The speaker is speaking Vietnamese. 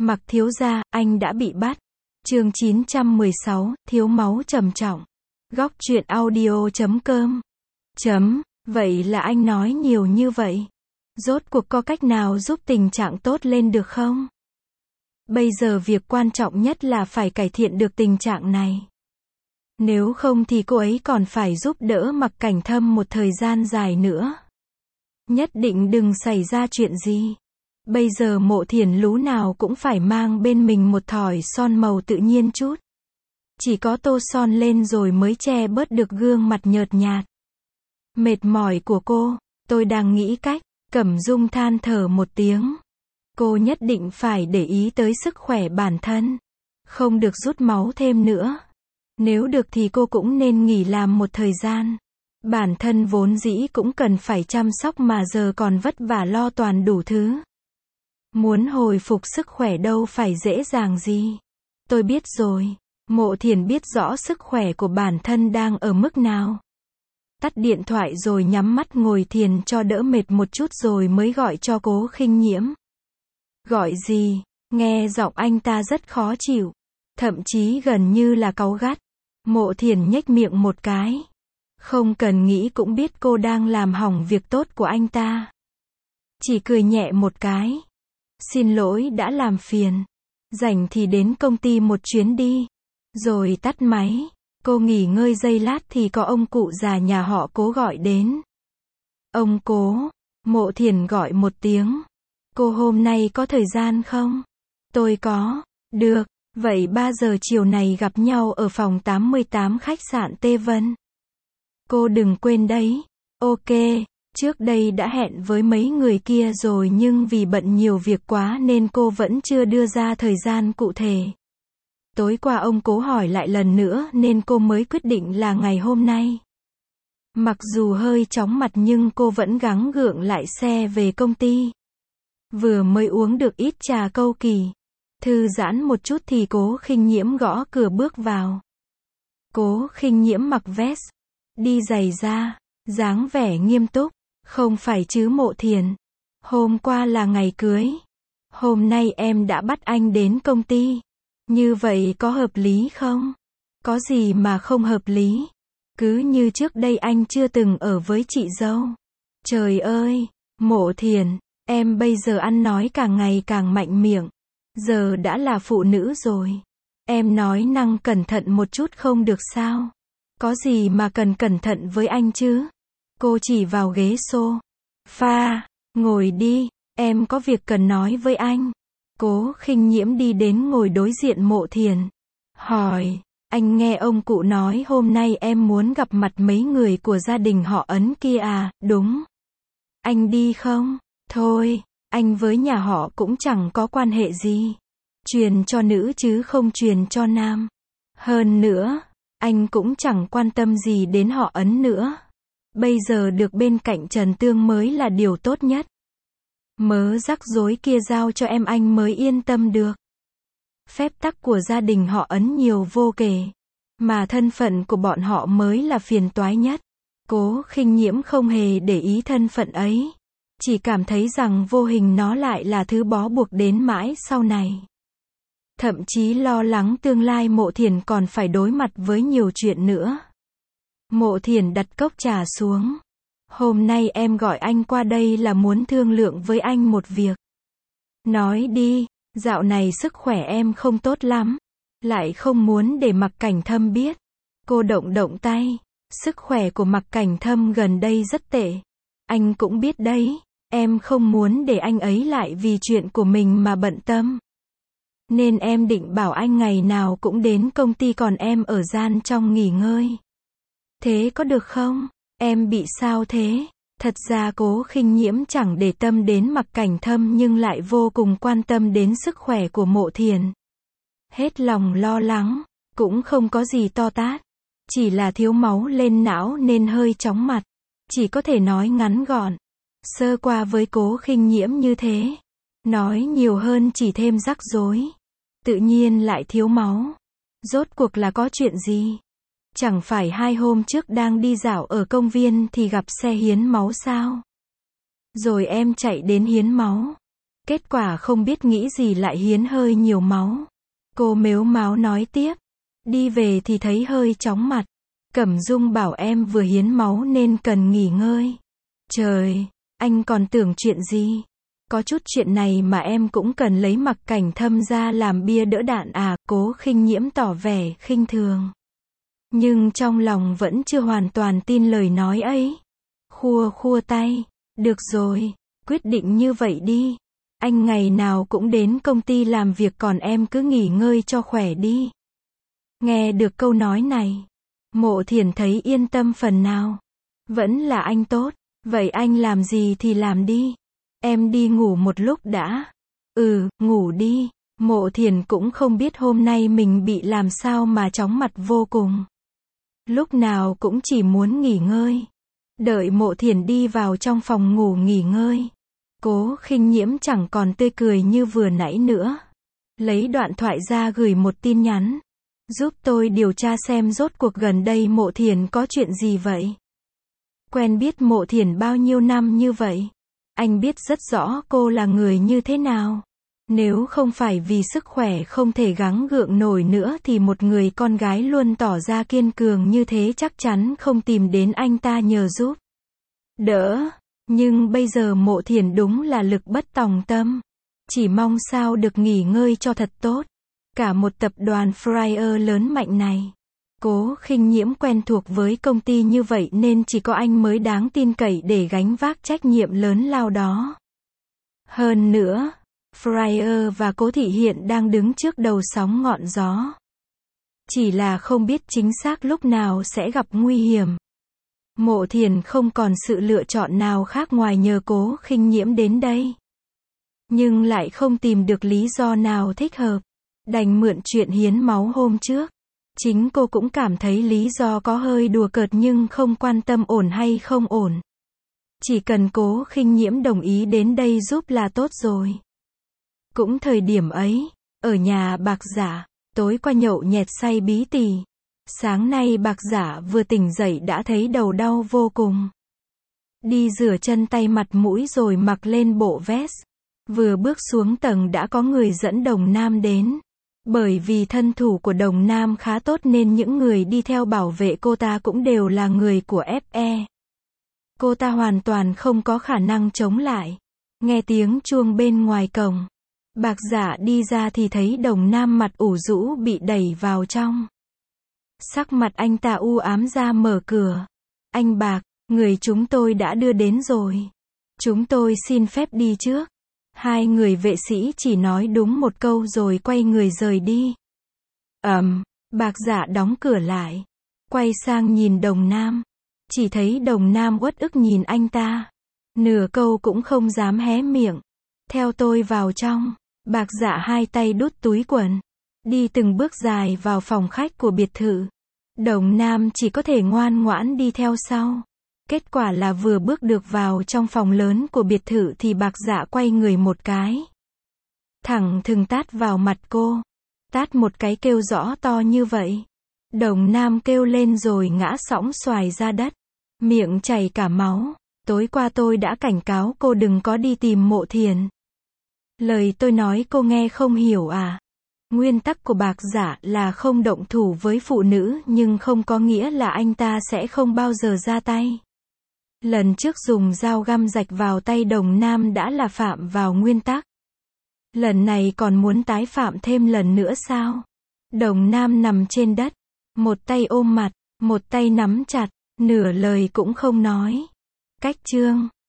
Mặc thiếu gia, anh đã bị bắt. Chương 916, thiếu máu trầm trọng. Góc truyện audio.com. Vậy là anh nói nhiều như vậy. Rốt cuộc có cách nào giúp tình trạng tốt lên được không? Bây giờ việc quan trọng nhất là phải cải thiện được tình trạng này. Nếu không thì cô ấy còn phải giúp đỡ Mặc Cảnh Thâm một thời gian dài nữa. Nhất định đừng xảy ra chuyện gì. Bây giờ Mộ Thiển lú nào cũng phải mang bên mình một thỏi son màu tự nhiên chút. Chỉ có tô son lên rồi mới che bớt được gương mặt nhợt nhạt. Mệt mỏi của cô, tôi đang nghĩ cách. Cẩm Dung than thở một tiếng. Cô nhất định phải để ý tới sức khỏe bản thân. Không được rút máu thêm nữa. Nếu được thì cô cũng nên nghỉ làm một thời gian. Bản thân vốn dĩ cũng cần phải chăm sóc mà giờ còn vất vả lo toàn đủ thứ. Muốn hồi phục sức khỏe đâu phải dễ dàng gì. Tôi biết rồi. Mộ Thiển biết rõ sức khỏe của bản thân đang ở mức nào. Tắt điện thoại rồi nhắm mắt ngồi thiền cho đỡ mệt một chút rồi mới gọi cho Cố Khinh Nhiễm. Gọi gì? Nghe giọng anh ta rất khó chịu. Thậm chí gần như là cáu gắt. Mộ Thiển nhếch miệng một cái. Không cần nghĩ cũng biết cô đang làm hỏng việc tốt của anh ta. Chỉ cười nhẹ một cái. Xin lỗi đã làm phiền. Rảnh thì đến công ty một chuyến đi. Rồi tắt máy. Cô nghỉ ngơi giây lát thì có ông cụ già nhà họ Cố gọi đến. Ông Cố. Mộ Thiển gọi một tiếng. Cô hôm nay có thời gian không? Tôi có. Được. Vậy 3 giờ chiều này gặp nhau ở phòng 88 khách sạn Tê Vân. Cô đừng quên đấy. Ok. Trước đây đã hẹn với mấy người kia rồi nhưng vì bận nhiều việc quá nên cô vẫn chưa đưa ra thời gian cụ thể. Tối qua ông Cố hỏi lại lần nữa nên cô mới quyết định là ngày hôm nay. Mặc dù hơi chóng mặt nhưng cô vẫn gắng gượng lại xe về công ty. Vừa mới uống được ít trà câu kỳ. Thư giãn một chút thì Cố Khinh Nhiễm gõ cửa bước vào. Cố Khinh Nhiễm mặc vest, đi giày da, dáng vẻ nghiêm túc. Không phải chứ Mộ Thiển. Hôm qua là ngày cưới. Hôm nay em đã bắt anh đến công ty. Như vậy có hợp lý không? Có gì mà không hợp lý? Cứ như trước đây anh chưa từng ở với chị dâu. Trời ơi, Mộ Thiển, em bây giờ ăn nói càng ngày càng mạnh miệng. Giờ đã là phụ nữ rồi. Em nói năng cẩn thận một chút không được sao? Có gì mà cần cẩn thận với anh chứ? Cô chỉ vào ghế sofa. Ngồi đi, em có việc cần nói với anh. Cố Khinh Nhiễm đi đến ngồi đối diện Mộ Thiển. Hỏi, anh nghe ông cụ nói hôm nay em muốn gặp mặt mấy người của gia đình họ Ấn kia à, đúng. Anh đi không? Thôi, anh với nhà họ cũng chẳng có quan hệ gì. Truyền cho nữ chứ không truyền cho nam. Hơn nữa, anh cũng chẳng quan tâm gì đến họ Ấn nữa. Bây giờ được bên cạnh Trần Tương mới là điều tốt nhất. Mớ rắc rối kia giao cho em anh mới yên tâm được. Phép tắc của gia đình họ Ấn nhiều vô kể. Mà thân phận của bọn họ mới là phiền toái nhất. Cố Khinh Nhiễm không hề để ý thân phận ấy. Chỉ cảm thấy rằng vô hình nó lại là thứ bó buộc đến mãi sau này. Thậm chí lo lắng tương lai Mộ Thiển còn phải đối mặt với nhiều chuyện nữa. Mộ Thiển đặt cốc trà xuống. Hôm nay em gọi anh qua đây là muốn thương lượng với anh một việc. Nói đi, dạo này sức khỏe em không tốt lắm. Lại không muốn để Mặc Cảnh Thâm biết. Cô động động tay. Sức khỏe của Mặc Cảnh Thâm gần đây rất tệ. Anh cũng biết đấy. Em không muốn để anh ấy lại vì chuyện của mình mà bận tâm. Nên em định bảo anh ngày nào cũng đến công ty còn em ở gian trong nghỉ ngơi. Thế có được không? Em bị sao thế? Thật ra Cố Khinh Nhiễm chẳng để tâm đến Mặc Cảnh Thâm nhưng lại vô cùng quan tâm đến sức khỏe của Mộ Thiển. Hết lòng lo lắng, cũng không có gì to tát. Chỉ là thiếu máu lên não nên hơi chóng mặt. Chỉ có thể nói ngắn gọn. Sơ qua với Cố Khinh Nhiễm như thế. Nói nhiều hơn chỉ thêm rắc rối. Tự nhiên lại thiếu máu. Rốt cuộc là có chuyện gì? Chẳng phải 2 hôm trước đang đi dạo ở công viên thì gặp xe hiến máu sao? Rồi em chạy đến hiến máu. Kết quả không biết nghĩ gì lại hiến hơi nhiều máu. Cô mếu máo nói tiếp. Đi về thì thấy hơi chóng mặt. Cẩm Dung bảo em vừa hiến máu nên cần nghỉ ngơi. Trời, anh còn tưởng chuyện gì? Có chút chuyện này mà em cũng cần lấy Mặc Cảnh Thâm ra làm bia đỡ đạn à? Cố Khinh Nhiễm tỏ vẻ khinh thường. Nhưng trong lòng vẫn chưa hoàn toàn tin lời nói ấy. Khua khua tay. Được rồi, quyết định như vậy đi. Anh ngày nào cũng đến công ty làm việc còn em cứ nghỉ ngơi cho khỏe đi. Nghe được câu nói này, Mộ Thiển thấy yên tâm phần nào. Vẫn là anh tốt. Vậy anh làm gì thì làm đi. Em đi ngủ một lúc đã. Ngủ đi. Mộ Thiển cũng không biết hôm nay mình bị làm sao mà chóng mặt vô cùng. Lúc nào cũng chỉ muốn nghỉ ngơi. Đợi Mộ Thiển đi vào trong phòng ngủ nghỉ ngơi. Cố Khinh Nhiễm chẳng còn tươi cười như vừa nãy nữa. Lấy đoạn thoại ra gửi một tin nhắn. Giúp tôi điều tra xem rốt cuộc gần đây Mộ Thiển có chuyện gì vậy. Quen biết Mộ Thiển bao nhiêu năm như vậy. Anh biết rất rõ cô là người như thế nào. Nếu không phải vì sức khỏe không thể gắng gượng nổi nữa thì một người con gái luôn tỏ ra kiên cường như thế chắc chắn không tìm đến anh ta nhờ giúp đỡ. Nhưng bây giờ Mộ Thiển đúng là lực bất tòng tâm. Chỉ mong sao được nghỉ ngơi cho thật tốt. Cả một tập đoàn Fryer lớn mạnh này. Cố Khinh Nhiễm quen thuộc với công ty như vậy nên chỉ có anh mới đáng tin cậy để gánh vác trách nhiệm lớn lao đó. Hơn nữa, Fryer và Cố Thị hiện đang đứng trước đầu sóng ngọn gió. Chỉ là không biết chính xác lúc nào sẽ gặp nguy hiểm. Mộ Thiển không còn sự lựa chọn nào khác ngoài nhờ Cố Khinh Nhiễm đến đây. Nhưng lại không tìm được lý do nào thích hợp. Đành mượn chuyện hiến máu hôm trước. Chính cô cũng cảm thấy lý do có hơi đùa cợt nhưng không quan tâm ổn hay không ổn. Chỉ cần Cố Khinh Nhiễm đồng ý đến đây giúp là tốt rồi. Cũng thời điểm ấy, ở nhà Bạc Giả, tối qua nhậu nhẹt say bí tỉ. Sáng nay Bạc Giả vừa tỉnh dậy đã thấy đầu đau vô cùng. Đi rửa chân tay mặt mũi rồi mặc lên bộ vest. Vừa bước xuống tầng đã có người dẫn Đồng Nam đến. Bởi vì thân thủ của Đồng Nam khá tốt nên những người đi theo bảo vệ cô ta cũng đều là người của FE. Cô ta hoàn toàn không có khả năng chống lại. Nghe tiếng chuông bên ngoài cổng. Bạc Giả đi ra thì thấy Đồng Nam mặt ủ rũ bị đẩy vào trong. Sắc mặt anh ta u ám ra mở cửa. Anh Bạc, người chúng tôi đã đưa đến rồi. Chúng tôi xin phép đi trước. Hai người vệ sĩ chỉ nói đúng một câu rồi quay người rời đi. Bạc Giả đóng cửa lại. Quay sang nhìn Đồng Nam. Chỉ thấy Đồng Nam uất ức nhìn anh ta. Nửa câu cũng không dám hé miệng. Theo tôi vào trong. Bạc Giả hai tay đút túi quần. Đi từng bước dài vào phòng khách của biệt thự. Đồng Nam chỉ có thể ngoan ngoãn đi theo sau. Kết quả là vừa bước được vào trong phòng lớn của biệt thự thì Bạc Giả quay người một cái. Thẳng thừng tát vào mặt cô. Tát một cái kêu rõ to như vậy. Đồng Nam kêu lên rồi ngã sõng xoài ra đất. Miệng chảy cả máu. Tối qua tôi đã cảnh cáo cô đừng có đi tìm Mộ Thiển. Lời tôi nói cô nghe không hiểu à? Nguyên tắc của Bạc Giả là không động thủ với phụ nữ nhưng không có nghĩa là anh ta sẽ không bao giờ ra tay. Lần trước dùng dao găm rạch vào tay Đồng Nam đã là phạm vào nguyên tắc. Lần này còn muốn tái phạm thêm lần nữa sao? Đồng Nam nằm trên đất, một tay ôm mặt, một tay nắm chặt, nửa lời cũng không nói. Cách chương